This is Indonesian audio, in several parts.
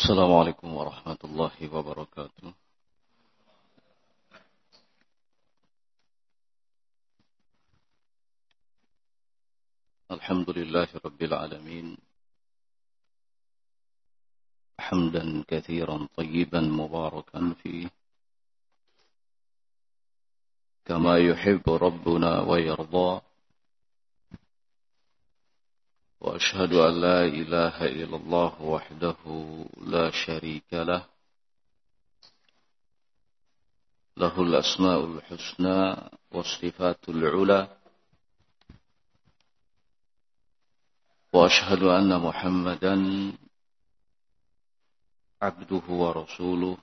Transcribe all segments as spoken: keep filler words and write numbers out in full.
Assalamualaikum warahmatullahi wabarakatuh. Alhamdulillahi rabbil alamin. Hamdan katsiran tayyiban mubarakan fihi. Kama yuhibbu rabbuna wa yarda. Wa ashhadu an la ilaha illallah wahdahu la syarika lah. Lahul asma'ul husna wa sifatul ula. Wa ashhadu anna Muhammadan abduhu wa rasuluh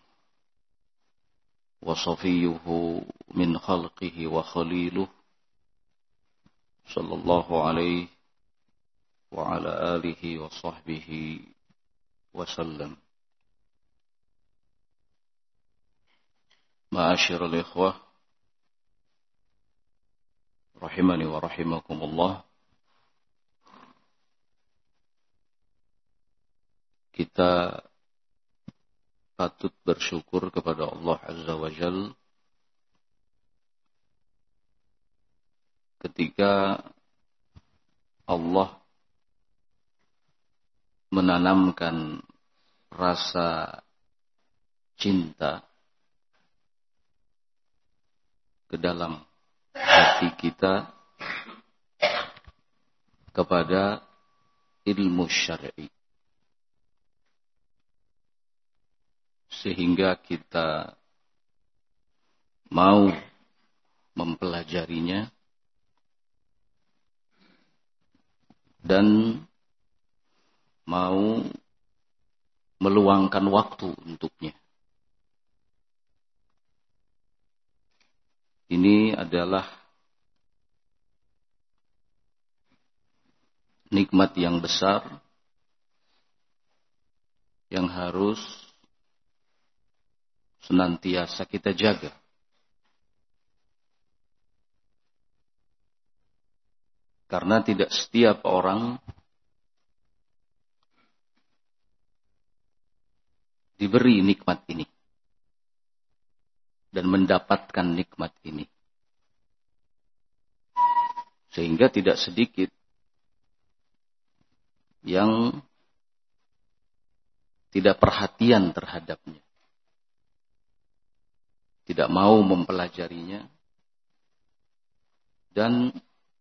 wa safiyuhu min khalqihi wa khaliluh sallallahu alaihi wa ala alihi wa sahbihi wa sallam. Ma'asyiral ikhwah rahimani wa rahimakumullah. Kita patut bersyukur kepada Allah Azza wa Jalla ketika Allah menanamkan rasa cinta ke dalam hati kita kepada ilmu syar'i, sehingga kita mau mempelajarinya dan mau meluangkan waktu untuknya. Ini adalah nikmat yang besar yang harus senantiasa kita jaga. Karena tidak setiap orang diberi nikmat ini dan mendapatkan nikmat ini. Sehingga tidak sedikit yang tidak perhatian terhadapnya, tidak mau mempelajarinya, dan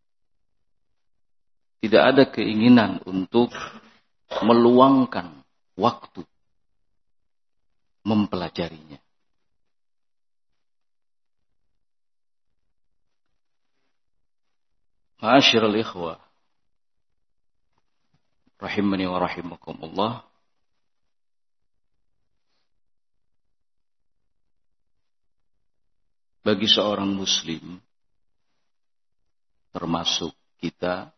tidak ada keinginan untuk meluangkan waktu mempelajarinya. Ma'asyiral ikhwah rahimani wa rahimakumullah. Bagi seorang muslim, termasuk kita,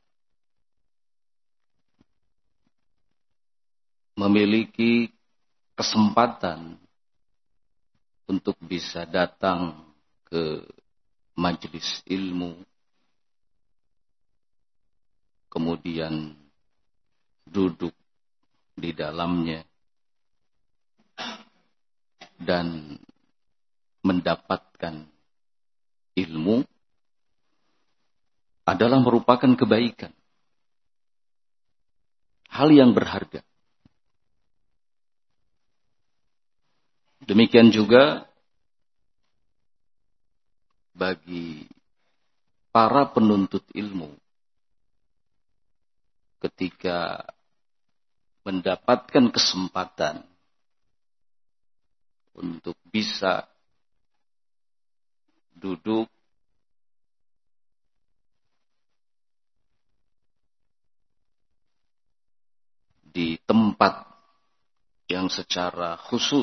memiliki kesempatan untuk bisa datang ke majelis ilmu, kemudian duduk di dalamnya dan mendapatkan ilmu adalah merupakan kebaikan, hal yang berharga. Demikian juga bagi para penuntut ilmu, ketika mendapatkan kesempatan untuk bisa duduk di tempat yang secara khusus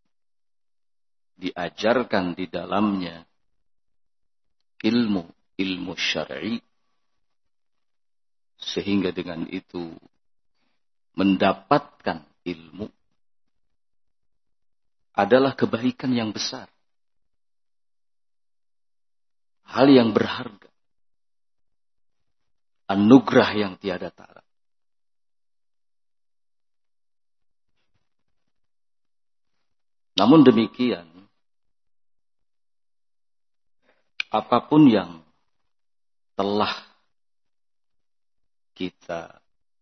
diajarkan di dalamnya ilmu ilmu syar'i, sehingga dengan itu mendapatkan ilmu adalah kebaikan yang besar, hal yang berharga, anugerah yang tiada tara. Namun demikian, apapun yang telah kita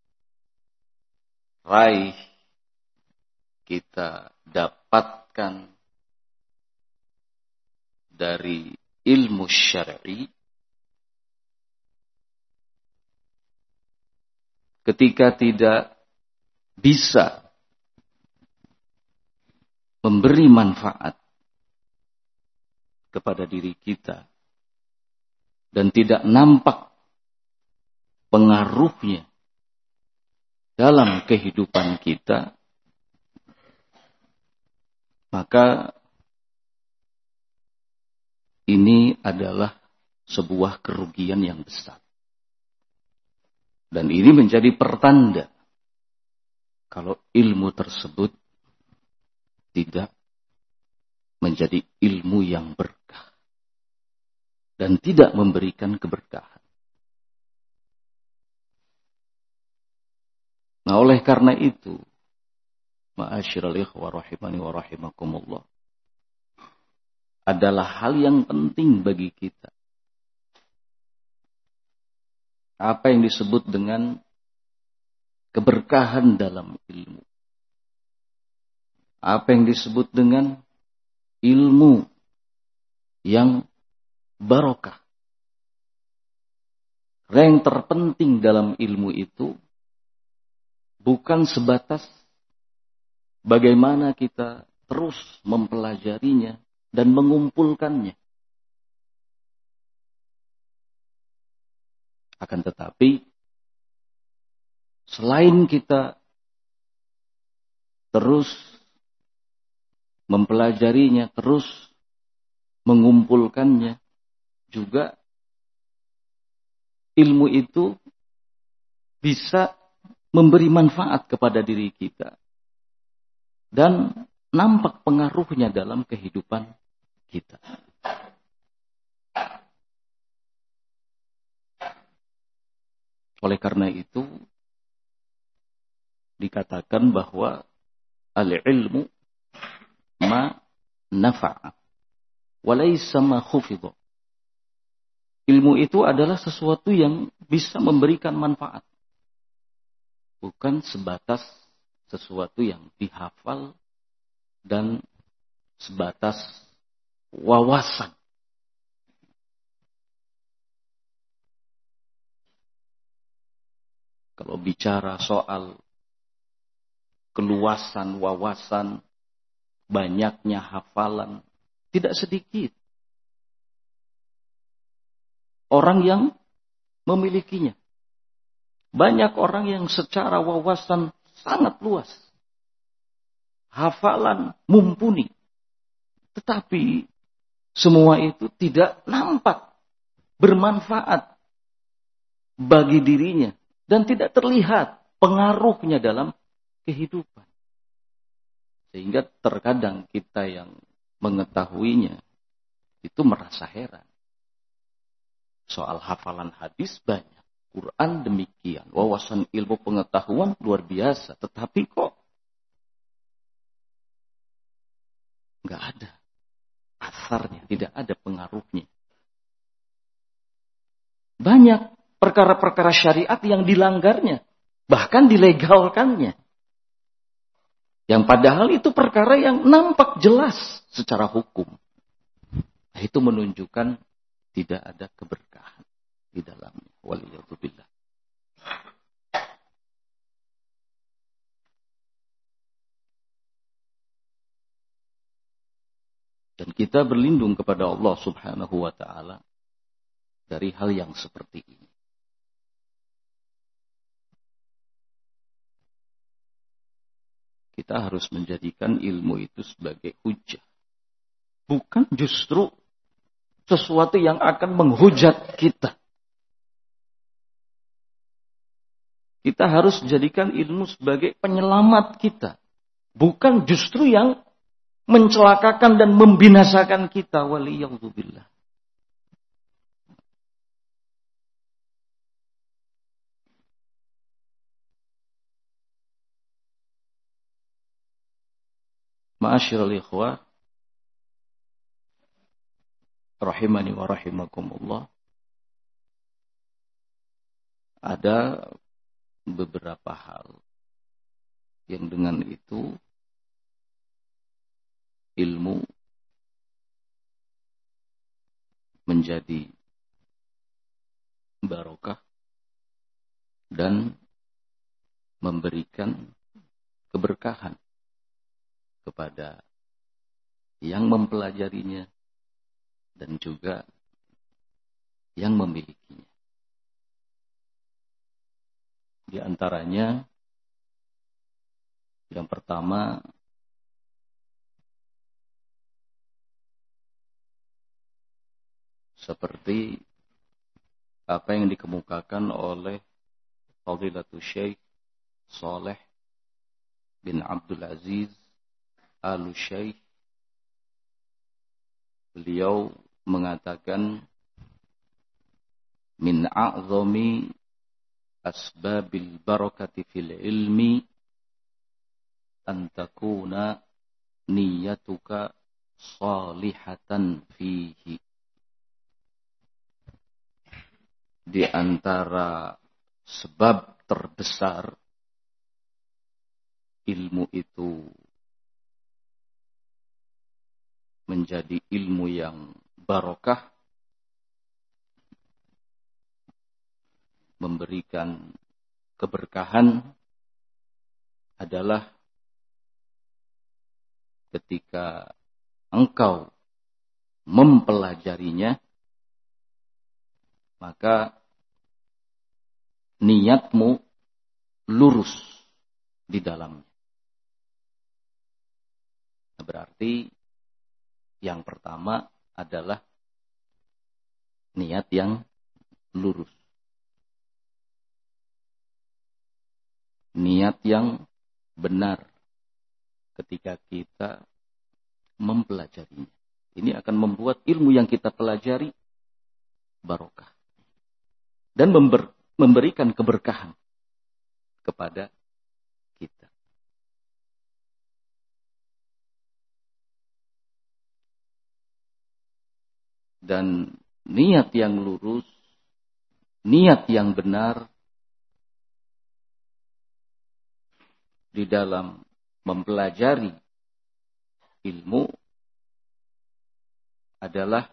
raih, kita dapatkan dari ilmu syar'i, ketika tidak bisa memberi manfaat kepada diri kita dan tidak nampak pengaruhnya dalam kehidupan kita, maka ini adalah sebuah kerugian yang besar. Dan ini menjadi pertanda kalau ilmu tersebut tidak menjadi ilmu yang berkah dan tidak memberikan keberkahan. Nah, oleh karena itu, ma'asyiral ikhwah rahimani wa rahimakumullah, adalah hal yang penting bagi kita. Apa yang disebut dengan keberkahan dalam ilmu. Apa yang disebut dengan ilmu yang barokah. Yang terpenting dalam ilmu itu bukan sebatas bagaimana kita terus mempelajarinya dan mengumpulkannya. Akan tetapi, selain kita terus mempelajarinya, terus mengumpulkannya, juga ilmu itu bisa memberi manfaat kepada diri kita dan nampak pengaruhnya dalam kehidupan kita. Oleh karena itu, dikatakan bahwa al-ilmu ma nafa'a walaysa ma khufidha. Ilmu itu adalah sesuatu yang bisa memberikan manfaat, bukan sebatas sesuatu yang dihafal dan sebatas wawasan. Kalau bicara soal keluasan wawasan, banyaknya hafalan, tidak sedikit orang yang memilikinya. Banyak orang yang secara wawasan sangat luas. Hafalan mumpuni. Tetapi semua itu tidak nampak bermanfaat bagi dirinya. Dan tidak terlihat pengaruhnya dalam kehidupan. Sehingga terkadang kita yang mengetahuinya itu merasa heran. Soal hafalan hadis banyak. Quran demikian. Wawasan ilmu pengetahuan luar biasa. Tetapi kok nggak ada asarnya. Tidak ada pengaruhnya. Banyak perkara-perkara syariat yang dilanggarnya. Bahkan dilegalkannya. Yang padahal itu perkara yang nampak jelas secara hukum. Nah, itu menunjukkan tidak ada keberkahan di dalamnya. Waliyadzubillah. Dan kita berlindung kepada Allah Subhanahu wa ta'ala dari hal yang seperti ini. Kita harus menjadikan ilmu itu sebagai hujah. Bukan justru sesuatu yang akan menghujat kita. Kita harus jadikan ilmu sebagai penyelamat kita. Bukan justru yang mencelakakan dan membinasakan kita. Waliyadzubillah. Ma'asyiral ikhwah, rahimani wa rahimakumullah. Ada beberapa hal yang dengan itu ilmu menjadi barokah dan memberikan keberkahan kepada yang mempelajarinya dan juga yang memilikinya. Di antaranya yang pertama seperti apa yang dikemukakan oleh Fadilatul Syekh Saleh bin Abdul Aziz Al-Syekh. Beliau mengatakan min a'zami asbabil barakati fil ilmi an takuna niyyatuka salihatan fihi. Di antara sebab terbesar ilmu itu menjadi ilmu yang barokah, memberikan keberkahan adalah ketika engkau mempelajarinya, maka niatmu lurus di dalamnya. Berarti yang pertama adalah niat yang lurus. Niat yang benar ketika kita mempelajarinya. Ini akan membuat ilmu yang kita pelajari barokah. Dan member, memberikan keberkahan kepada kita. Dan niat yang lurus, niat yang benar di dalam mempelajari ilmu adalah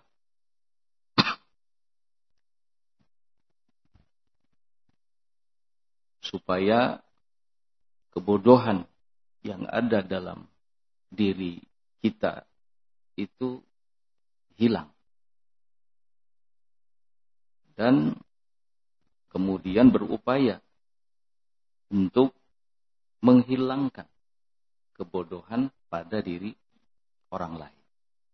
supaya kebodohan yang ada dalam diri kita itu hilang. Dan kemudian berupaya untuk menghilangkan kebodohan pada diri orang lain.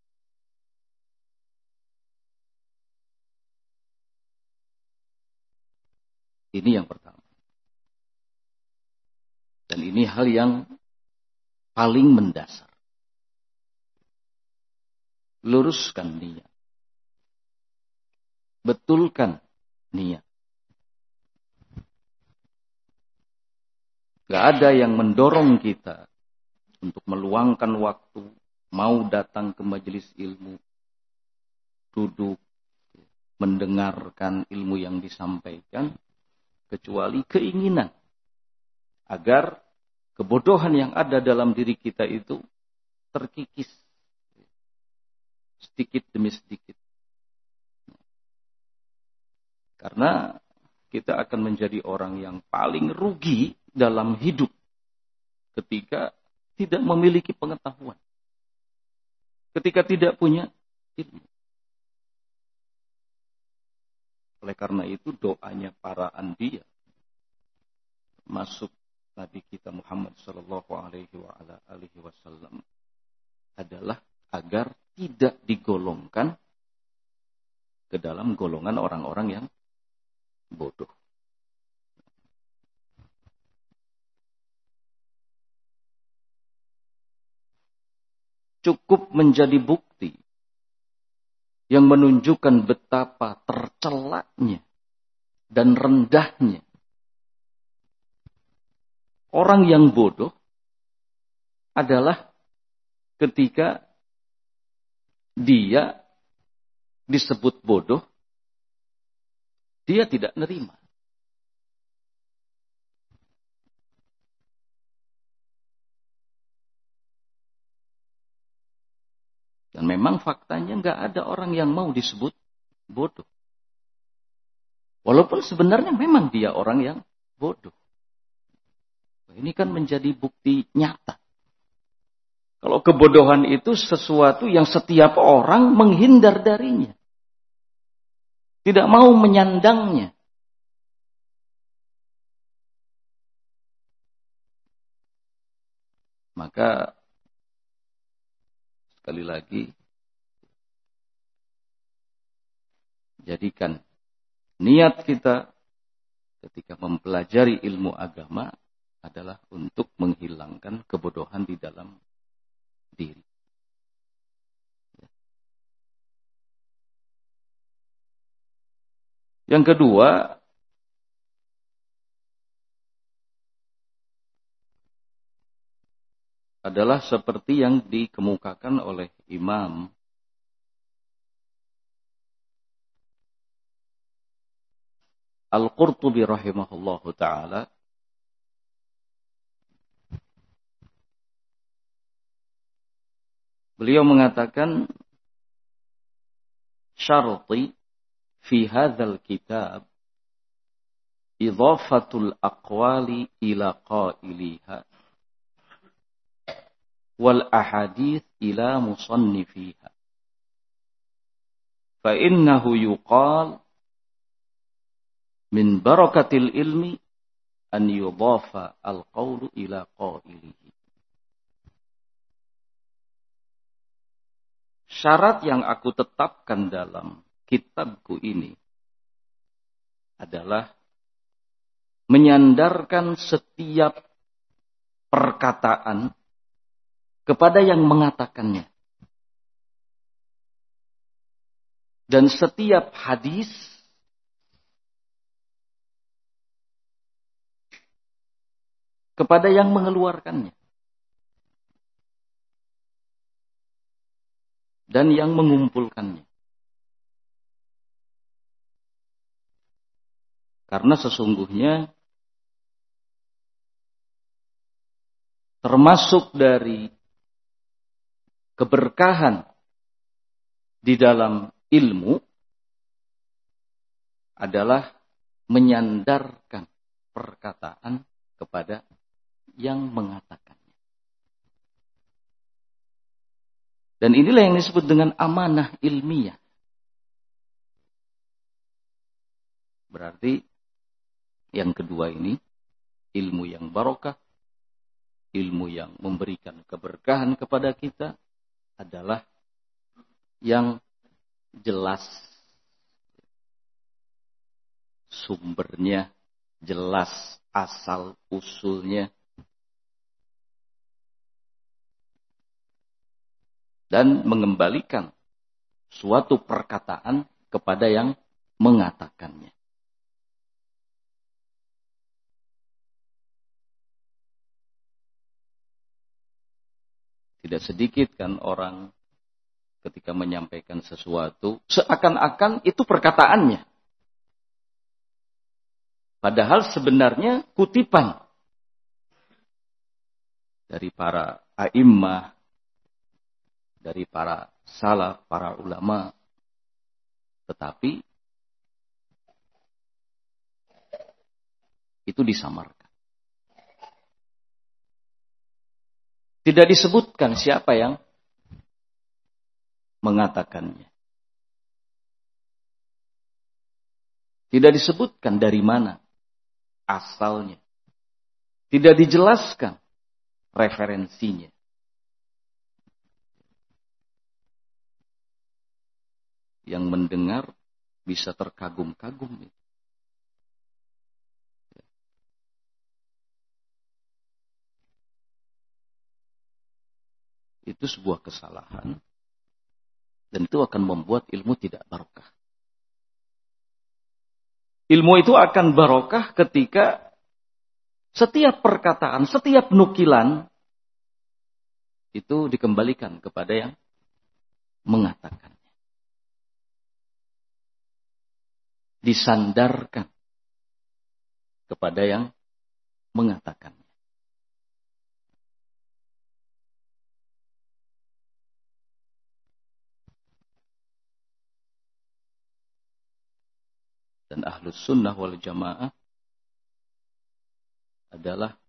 Ini yang pertama. Dan ini hal yang paling mendasar. Luruskan niat. Betulkan niat. Gak ada yang mendorong kita untuk meluangkan waktu, mau datang ke majelis ilmu, duduk, mendengarkan ilmu yang disampaikan, kecuali keinginan agar kebodohan yang ada dalam diri kita itu terkikis sedikit demi sedikit. Karena kita akan menjadi orang yang paling rugi dalam hidup ketika tidak memiliki pengetahuan, ketika tidak punya ilmu. Oleh karena itu doanya para anbiya, masuk Nabi kita Muhammad sallallahu alaihi wasallam adalah agar tidak digolongkan ke dalam golongan orang-orang yang bodoh. Cukup menjadi bukti yang menunjukkan betapa tercelaknya dan rendahnya orang yang bodoh adalah ketika dia disebut bodoh, dia tidak nerima. Dan memang faktanya nggak ada orang yang mau disebut bodoh. Walaupun sebenarnya memang dia orang yang bodoh. Ini kan menjadi bukti nyata. Kalau kebodohan itu sesuatu yang setiap orang menghindar darinya. Tidak mau menyandangnya. Maka sekali lagi, jadikan niat kita ketika mempelajari ilmu agama adalah untuk menghilangkan kebodohan di dalam diri. Yang kedua, adalah seperti yang dikemukakan oleh Imam Al-Qurtubi rahimahullahu ta'ala. Beliau mengatakan, syarti fi hadzal kitab idhafatul aqwali ila qailiha wal ahadith ila musannifiha. Fa innahu yuqal min barakatil ilmi an yudhafa al-qawlu ila qailihi. Syarat yang aku tetapkan dalam kitabku ini adalah menyandarkan setiap perkataan kepada yang mengatakannya. Dan setiap hadis kepada yang mengeluarkannya. Dan yang mengumpulkannya. Karena sesungguhnya termasuk dari keberkahan di dalam ilmu adalah menyandarkan perkataan kepada yang mengatakannya. Dan inilah yang disebut dengan amanah ilmiah. Berarti yang kedua ini, ilmu yang barokah, ilmu yang memberikan keberkahan kepada kita adalah yang jelas sumbernya, jelas asal usulnya, dan mengembalikan suatu perkataan kepada yang mengatakannya. Tidak sedikit kan orang ketika menyampaikan sesuatu seakan-akan itu perkataannya. Padahal sebenarnya kutipan dari para a'immah, dari para salaf, para ulama. Tetapi itu disamarkan. Tidak disebutkan siapa yang mengatakannya. Tidak disebutkan dari mana asalnya. Tidak dijelaskan referensinya. Yang mendengar bisa terkagum-kagum. Itu sebuah kesalahan. Dan itu akan membuat ilmu tidak barokah. Ilmu itu akan barokah ketika setiap perkataan, setiap nukilan itu dikembalikan kepada yang mengatakannya. Disandarkan kepada yang mengatakannya. Dan Ahlus Sunnah wal Jamaah adalah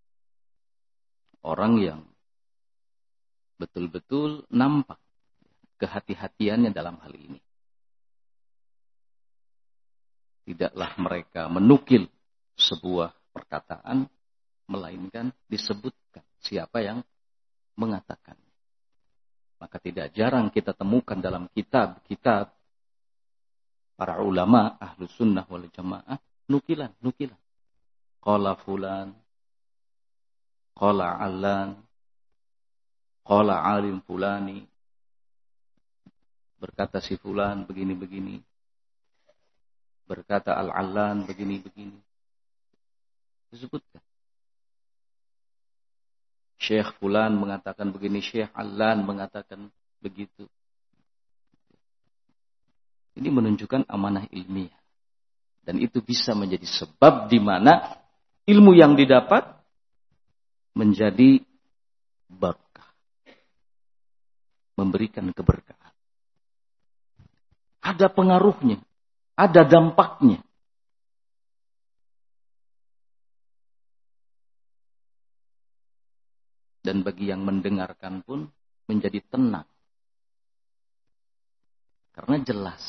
orang yang betul-betul nampak kehati-hatiannya dalam hal ini. Tidaklah mereka menukil sebuah perkataan, melainkan disebutkan siapa yang mengatakan. Maka tidak jarang kita temukan dalam kitab-kitab para ulama Ahlus Sunnah wal Jamaah nukilan, nukilan. Qala fulan, qala allan, qala alim fulani. Berkata si fulan begini-begini. Berkata al-allan begini-begini. Disebutkan. Syekh fulan mengatakan begini, Syekh allan mengatakan begitu. Ini menunjukkan amanah ilmiah. Dan itu bisa menjadi sebab di mana ilmu yang didapat menjadi barokah. Memberikan keberkahan. Ada pengaruhnya. Ada dampaknya. Dan bagi yang mendengarkan pun menjadi tenang. Karena jelas.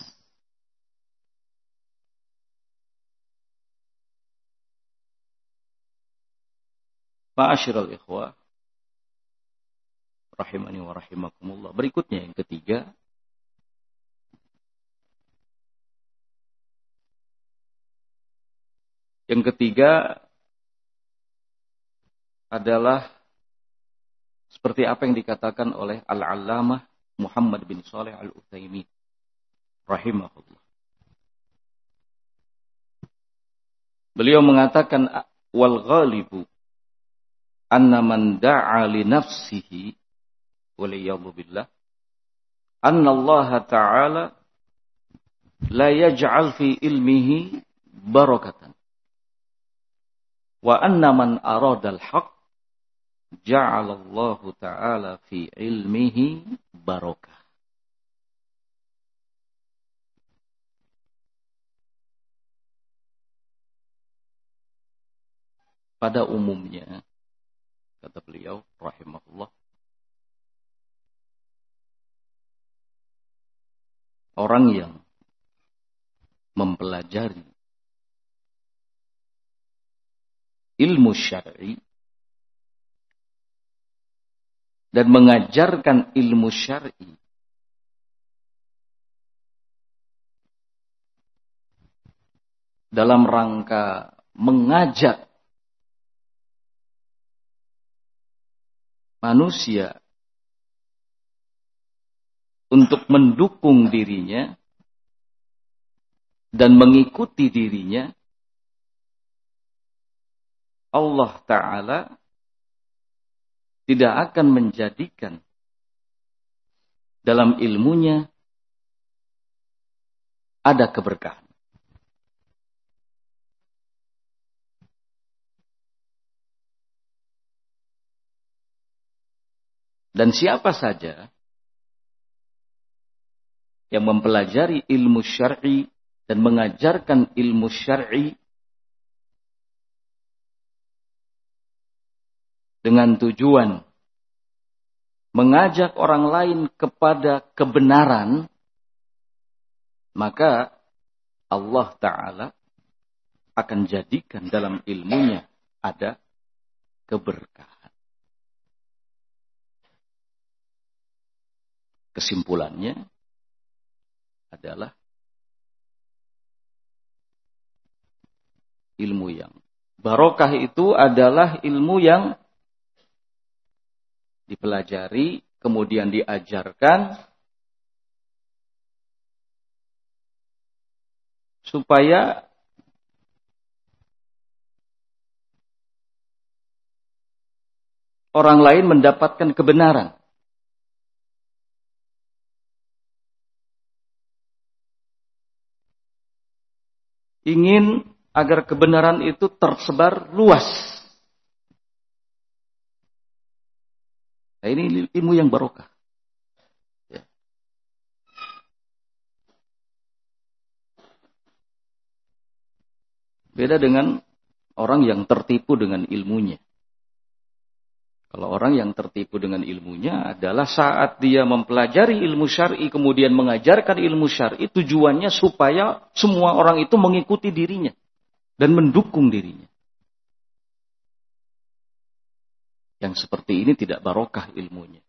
Ma'asyiral ikhwah rahimani wa rahimakumullah. Berikutnya yang ketiga, yang ketiga adalah seperti apa yang dikatakan oleh Al-Allamah Muhammad bin Shalih Al-Utsaimin rahimahullah. Beliau mengatakan wal ghalibu anna man da'a li nafsihi waliyadhu billah anna Allah ta'ala la yaj'al fi ilmihi barakatan wa anna man arada al-haq ja'ala Allah ta'ala fi ilmihi barakah. Pada umumnya, kata beliau rahimahullah, orang yang mempelajari ilmu syar'i dan mengajarkan ilmu syar'i dalam rangka mengajak manusia untuk mendukung dirinya dan mengikuti dirinya, Allah Ta'ala tidak akan menjadikan dalam ilmunya ada keberkahan. Dan siapa saja yang mempelajari ilmu syar'i dan mengajarkan ilmu syar'i dengan tujuan mengajak orang lain kepada kebenaran, maka Allah Ta'ala akan jadikan dalam ilmunya ada keberkahan. Kesimpulannya adalah ilmu yang barokah itu adalah ilmu yang dipelajari, kemudian diajarkan supaya orang lain mendapatkan kebenaran. Ingin agar kebenaran itu tersebar luas. Nah, ini ilmu yang barokah. Ya. Beda dengan orang yang tertipu dengan ilmunya. Kalau orang yang tertipu dengan ilmunya adalah saat dia mempelajari ilmu syar'i kemudian mengajarkan ilmu syar'i, tujuannya supaya semua orang itu mengikuti dirinya dan mendukung dirinya. Yang seperti ini tidak barokah ilmunya.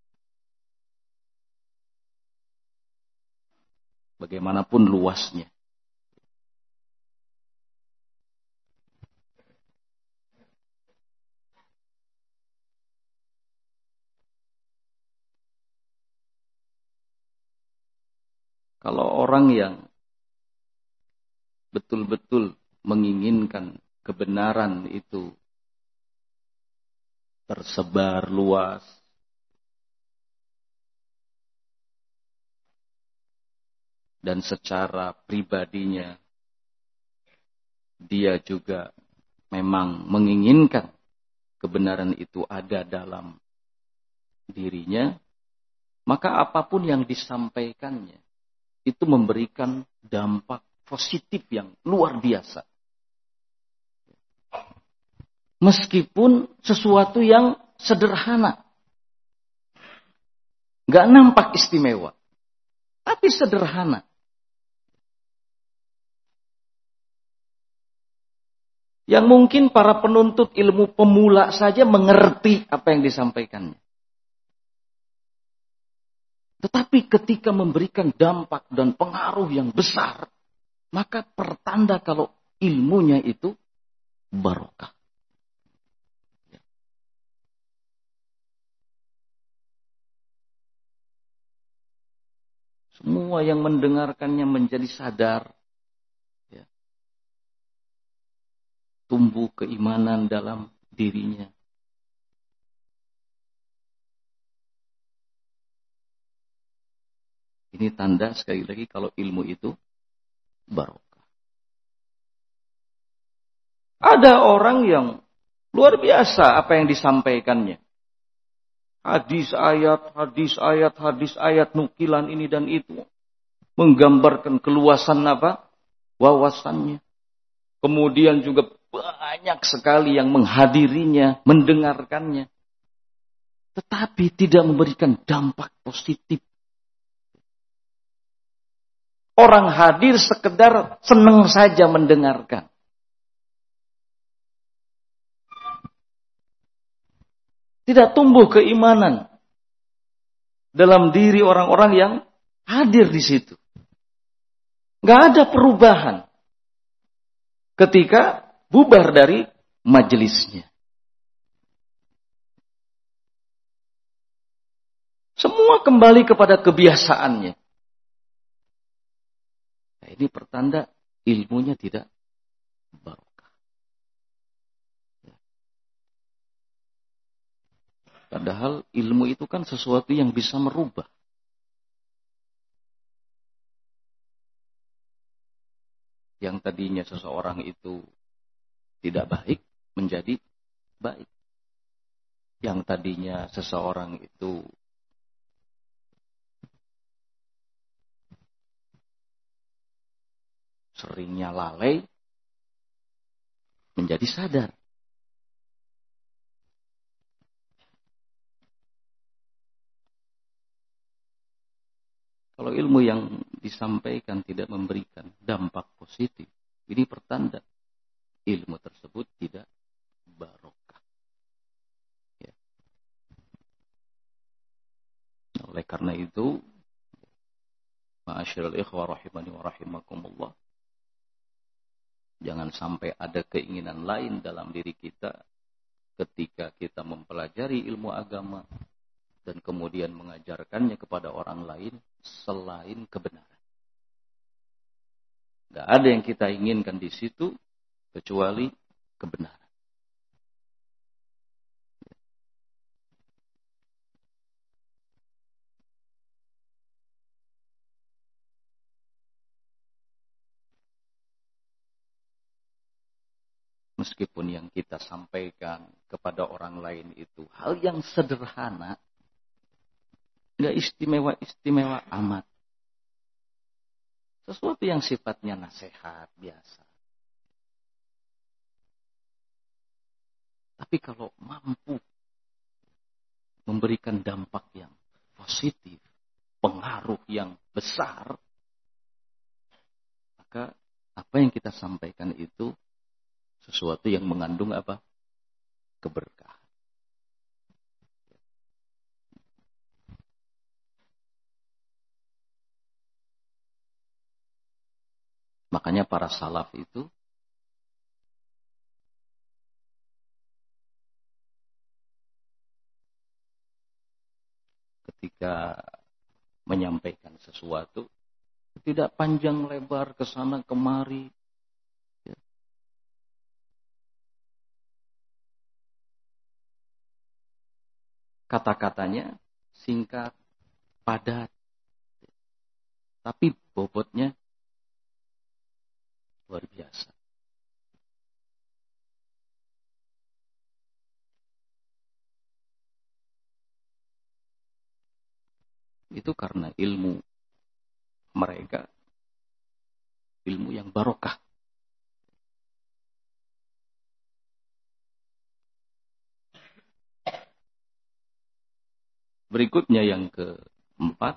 Bagaimanapun luasnya. Kalau orang yang betul-betul menginginkan kebenaran itu tersebar luas, dan secara pribadinya dia juga memang menginginkan kebenaran itu ada dalam dirinya, maka apapun yang disampaikannya itu memberikan dampak positif yang luar biasa. Meskipun sesuatu yang sederhana. Gak nampak istimewa. Tapi sederhana. Yang mungkin para penuntut ilmu pemula saja mengerti apa yang disampaikannya. Tetapi ketika memberikan dampak dan pengaruh yang besar, maka pertanda kalau ilmunya itu barokah. Semua yang mendengarkannya menjadi sadar. Ya. Tumbuh keimanan dalam dirinya. Ini tanda sekali lagi kalau ilmu itu barokah. Ada orang yang luar biasa apa yang disampaikannya. Hadis ayat, hadis ayat, hadis ayat, nukilan ini dan itu. Menggambarkan keluasan apa? Wawasannya. Kemudian juga banyak sekali yang menghadirinya, mendengarkannya. Tetapi tidak memberikan dampak positif. Orang hadir sekedar senang saja mendengarkan. Tidak tumbuh keimanan dalam diri orang-orang yang hadir di situ. Gak ada perubahan ketika bubar dari majelisnya. Semua kembali kepada kebiasaannya. Nah, ini pertanda ilmunya tidak barokah. Padahal ilmu itu kan sesuatu yang bisa merubah. Yang tadinya seseorang itu tidak baik menjadi baik. Yang tadinya seseorang itu seringnya lalai menjadi sadar. Kalau ilmu yang disampaikan tidak memberikan dampak positif, ini pertanda ilmu tersebut tidak barokah. Ya. Oleh karena itu, ma'asyiral ikhwah rahimani wa rahimakumullah, jangan sampai ada keinginan lain dalam diri kita ketika kita mempelajari ilmu agama dan kemudian mengajarkannya kepada orang lain selain kebenaran. Gak ada yang kita inginkan di situ kecuali kebenaran. Meskipun yang kita sampaikan kepada orang lain itu hal yang sederhana, nggak istimewa-istimewa amat. Sesuatu yang sifatnya nasihat biasa. Tapi kalau mampu memberikan dampak yang positif, pengaruh yang besar, maka apa yang kita sampaikan itu sesuatu yang mengandung apa? Keberkahan. Makanya para salaf itu ketika menyampaikan sesuatu tidak panjang lebar ke sana kemari. Ya. Kata-katanya singkat, padat. Tapi bobotnya luar biasa. Itu karena ilmu mereka, ilmu yang barokah. Berikutnya yang keempat,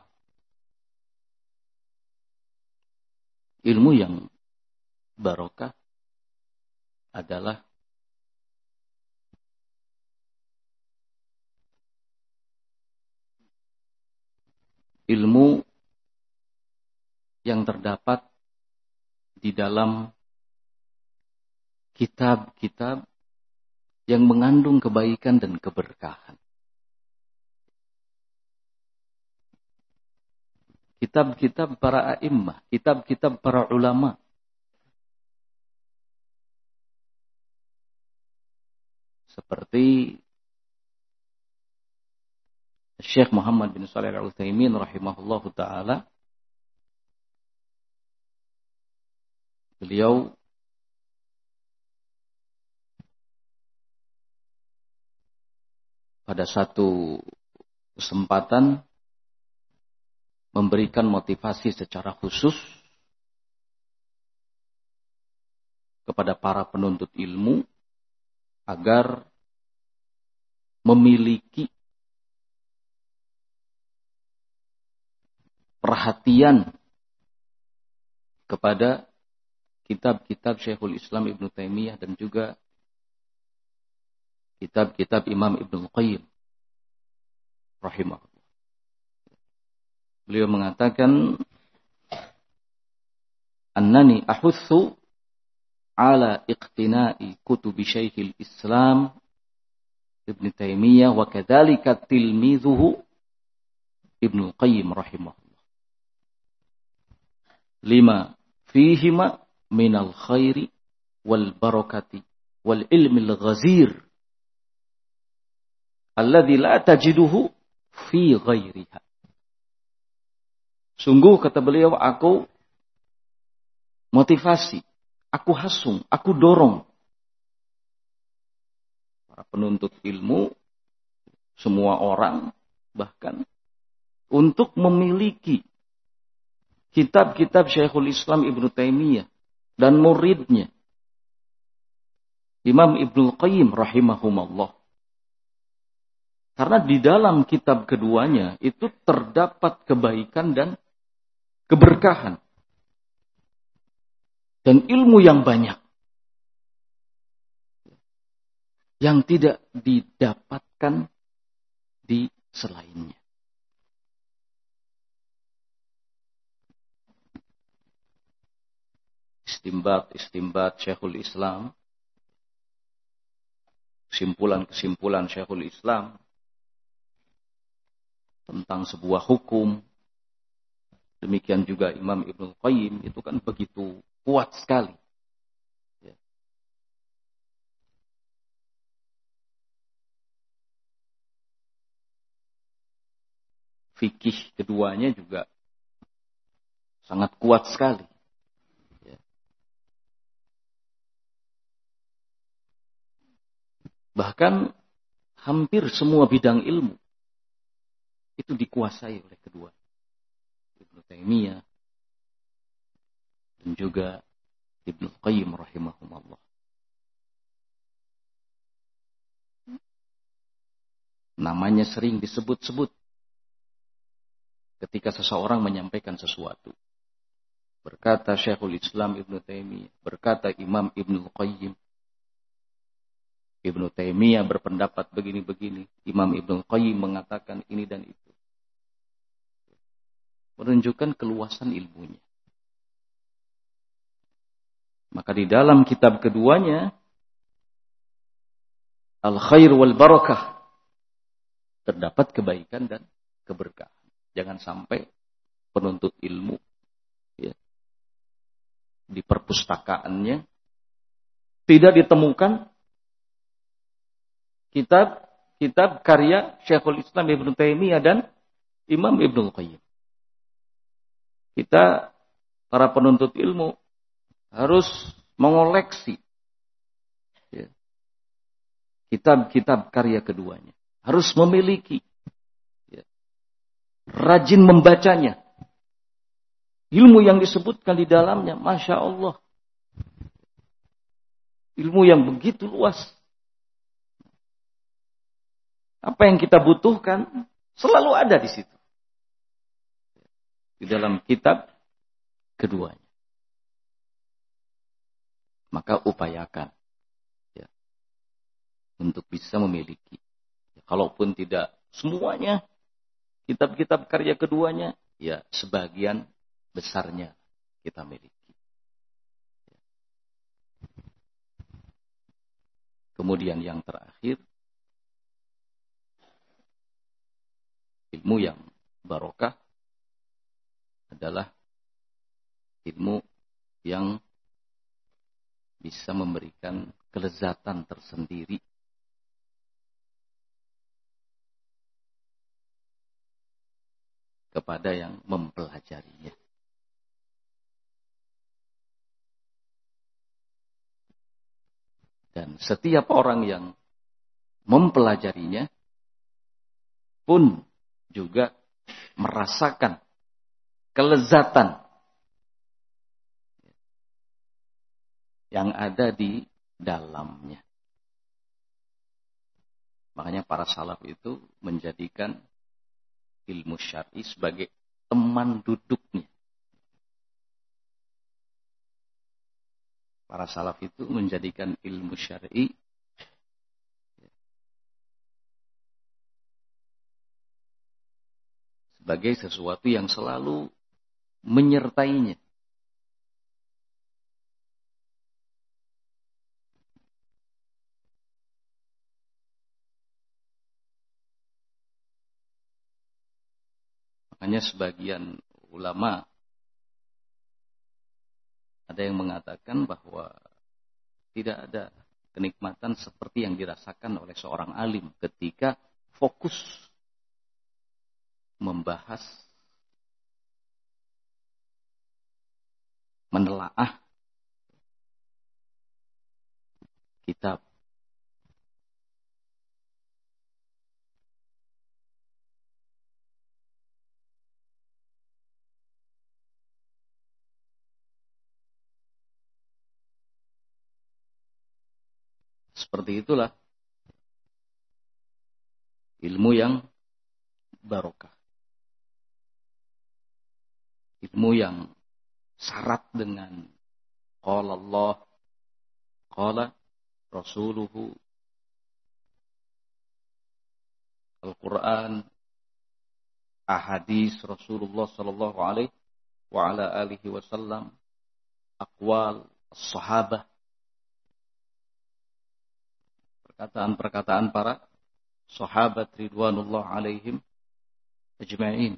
ilmu yang barokah adalah ilmu yang terdapat di dalam kitab-kitab yang mengandung kebaikan dan keberkahan. Kitab-kitab para a'immah, kitab-kitab para ulama. Seperti Syekh Muhammad bin Shalih Al-Utsaimin rahimahullahu taala, beliau pada satu kesempatan memberikan motivasi secara khusus kepada para penuntut ilmu agar memiliki perhatian kepada kitab-kitab Syekhul Islam Ibnu Taimiyah dan juga kitab-kitab Imam Ibnu Qayyim rahimahullah. Beliau mengatakan, annani ahutsu ala iqtina'i kutubi Syekhul Islam Ibnu Taimiyah wa kadzalika tilmizuhu Ibnu Qayyim rahimahullah. Lima fihima minal khairi wal barakati wal ilmil ghazir alladzi la tajiduhu fi ghairiha. Sungguh, kata beliau, aku motivasi, aku hasung, aku dorong para penuntut ilmu, semua orang bahkan, untuk memiliki kitab-kitab Syekhul Islam Ibnu Taimiyah dan muridnya Imam Ibnu Qayyim rahimahumullah. Karena di dalam kitab keduanya itu terdapat kebaikan dan keberkahan. Dan ilmu yang banyak. Yang tidak didapatkan di selainnya. Istimbat-istimbat Syekhul Islam. Kesimpulan-kesimpulan Syekhul Islam tentang sebuah hukum. Demikian juga Imam Ibnu Qayyim itu kan begitu kuat sekali. Ya. Fikih keduanya juga sangat kuat sekali. Ya. Bahkan hampir semua bidang ilmu itu dikuasai oleh kedua, Ibnu Taimiyah dan juga Ibnu Qayyim rahimahumullah. Namanya sering disebut-sebut ketika seseorang menyampaikan sesuatu. Berkata Syekhul Islam Ibnu Taimiyah, berkata Imam Ibnu Qayyim. Ibnu Taimiyah berpendapat begini-begini, Imam Ibnu Qayyim mengatakan ini dan itu. Menunjukkan keluasan ilmunya. Maka di dalam kitab keduanya, Al-Khair wal Barakah, terdapat kebaikan dan keberkahan. Jangan sampai penuntut ilmu ya, di perpustakaannya tidak ditemukan kitab kitab karya Syekhul Islam Ibnu Taimiyah dan Imam Ibnu Qayyim. Kita para penuntut ilmu harus mengoleksi ya, kitab-kitab karya keduanya. Harus memiliki. Ya, rajin membacanya. Ilmu yang disebutkan di dalamnya, Masya Allah. Ilmu yang begitu luas. Apa yang kita butuhkan selalu ada di situ. Di dalam kitab keduanya. Maka upayakan ya, untuk bisa memiliki. Ya, kalaupun tidak semuanya, kitab-kitab karya keduanya, ya sebagian besarnya kita miliki. Kemudian yang terakhir, ilmu yang barokah adalah ilmu yang bisa memberikan kelezatan tersendiri kepada yang mempelajarinya. Dan setiap orang yang mempelajarinya pun juga merasakan kelezatan yang ada di dalamnya. Makanya para salaf itu menjadikan ilmu syar'i sebagai teman duduknya. Para salaf itu menjadikan ilmu syar'i sebagai sesuatu yang selalu menyertainya. Makanya sebagian ulama ada yang mengatakan bahwa tidak ada kenikmatan seperti yang dirasakan oleh seorang alim ketika fokus membahas, menelaah kitab. Seperti itulah ilmu yang barokah. Ilmu yang syarat dengan qala Allah, qala Rasuluhu, Al-Quran, ahadis Rasulullah sallallahu alaihi wa ala alihi wasallam, aqwal sahabah, perkataan-perkataan para sahabat ridwanullah alaihim ajma'in.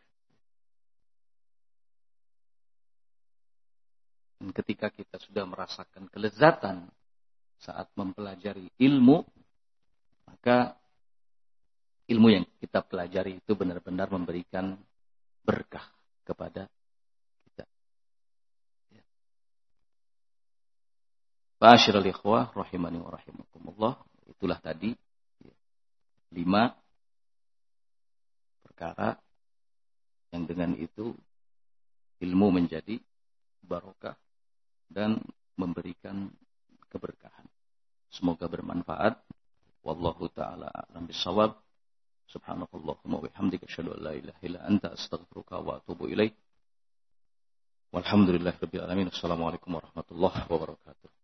Dan ketika kita sudah merasakan kelezatan saat mempelajari ilmu, maka ilmu yang kita pelajari itu benar-benar memberikan berkah kepada kita. Ma'asyiral ikhwah rahimani wa rahimakumullah. Itulah tadi lima perkara yang dengan itu ilmu menjadi barokah dan memberikan keberkahan. Semoga bermanfaat. Wallahu ta'ala a'lam bishawab. Subhanakallahumma wa bihamdika asyhadu an la ilaha illa anta astaghfiruka wa atubu ilaik. Walhamdulillahirabbil alamin. Assalamualaikum warahmatullahi wabarakatuh.